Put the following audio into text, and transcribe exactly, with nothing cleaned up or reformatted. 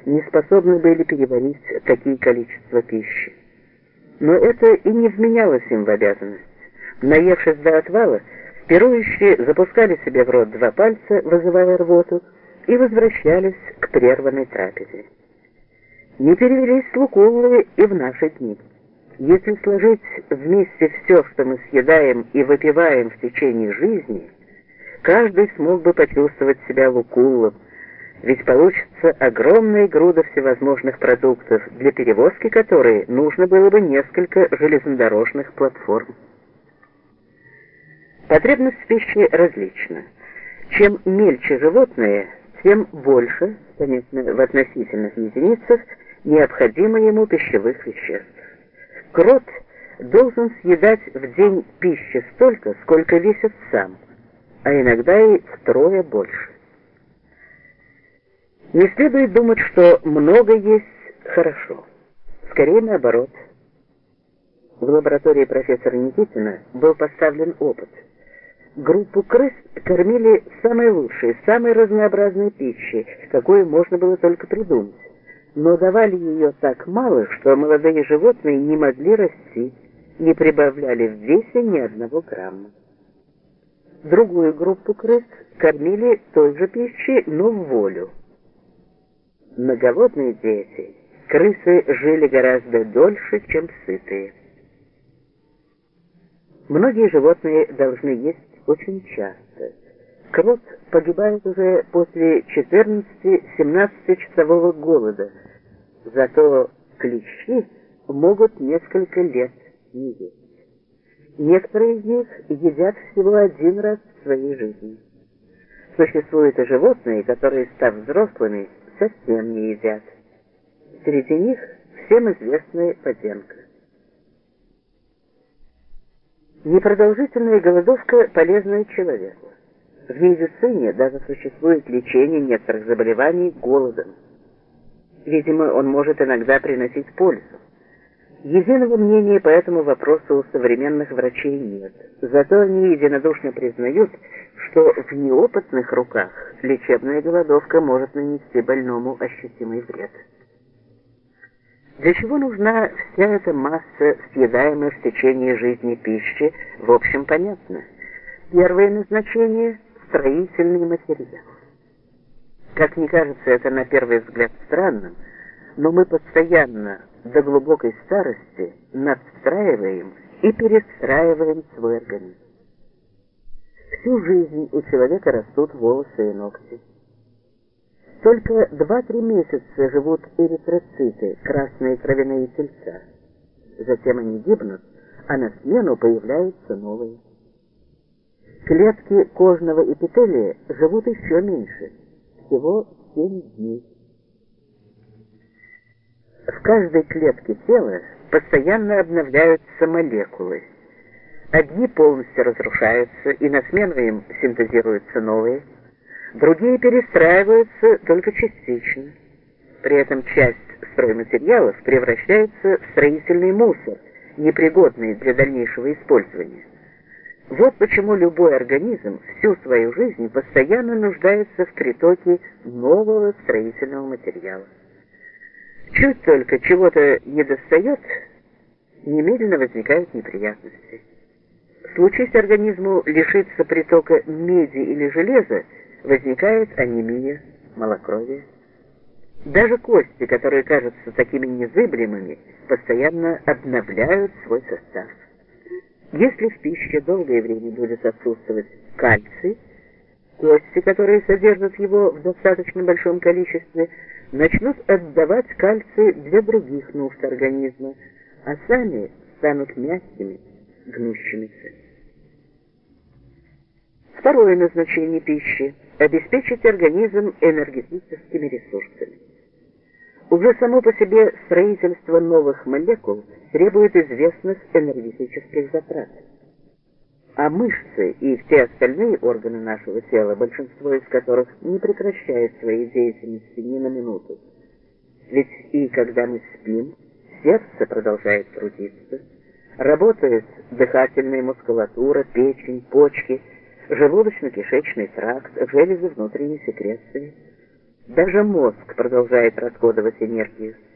не способны были переварить такие количества пищи. Но это и не вменялось им в обязанность. Наевшись до отвала, пирующие запускали себе в рот два пальца, вызывая рвоту, и возвращались к прерванной трапезе. Не перевелись лукавые и в наши дни. Если сложить вместе все, что мы съедаем и выпиваем в течение жизни, каждый смог бы почувствовать себя лукуллом, ведь получится огромная груда всевозможных продуктов, для перевозки которой нужно было бы несколько железнодорожных платформ. Потребность в пище различна. Чем мельче животное, тем больше, конечно, в относительных единицах, необходимо ему пищевых веществ. Крот должен съедать в день пищи столько, сколько весит сам, а иногда и втрое больше. Не следует думать, что много есть хорошо. Скорее наоборот. В лаборатории профессора Никитина был поставлен опыт. Группу крыс кормили самой лучшей, самой разнообразной пищей, какую можно было только придумать. Но давали ее так мало, что молодые животные не могли расти, не прибавляли в весе ни одного грамма. Другую группу крыс кормили той же пищей, но в волю. Многоводные дети, крысы жили гораздо дольше, чем сытые. Многие животные должны есть очень часто. Крот погибает уже после четырнадцати-семнадцатичасового голода, зато клещи могут несколько лет не есть. Некоторые из них едят всего один раз в своей жизни. Существуют и животные, которые, став взрослыми, совсем не едят. Среди них всем известная подземка. Непродолжительная голодовка полезна человеку. В медицине даже существует лечение некоторых заболеваний голодом. Видимо, он может иногда приносить пользу. Единого мнения по этому вопросу у современных врачей нет. Зато они единодушно признают, что в неопытных руках лечебная голодовка может нанести больному ощутимый вред. Для чего нужна вся эта масса съедаемой в течение жизни пищи, в общем, понятно. Первое назначение – строительный материал. Как ни кажется это на первый взгляд странным, но мы постоянно до глубокой старости надстраиваем и перестраиваем свой организм. Всю жизнь у человека растут волосы и ногти. Только два-три месяца живут эритроциты, красные кровяные тельца. Затем они гибнут, а на смену появляются новые. Клетки кожного эпителия живут еще меньше, всего семь дней. В каждой клетке тела постоянно обновляются молекулы. Одни полностью разрушаются, и на смену им синтезируются новые. Другие перестраиваются только частично. При этом часть стройматериалов превращается в строительный мусор, непригодный для дальнейшего использования. Вот почему любой организм всю свою жизнь постоянно нуждается в притоке нового строительного материала. Чуть только чего-то недостает, немедленно возникают неприятности. Случись организму лишиться притока меди или железа, возникает анемия, малокровие. Даже кости, которые кажутся такими незыблемыми, постоянно обновляют свой состав. Если в пище долгое время будет отсутствовать кальций, кости, которые содержат его в достаточно большом количестве, начнут отдавать кальций для других нужд организма, а сами станут мягкими, гнущимися. Второе назначение пищи – обеспечить организм энергетическими ресурсами. Уже само по себе строительство новых молекул требует известных энергетических затрат. А мышцы и все остальные органы нашего тела, большинство из которых не прекращает своей деятельности ни на минуту. Ведь и когда мы спим, сердце продолжает трудиться, работает дыхательная мускулатура, печень, почки, желудочно-кишечный тракт, железы внутренней секреции. Даже мозг продолжает расходовать энергию.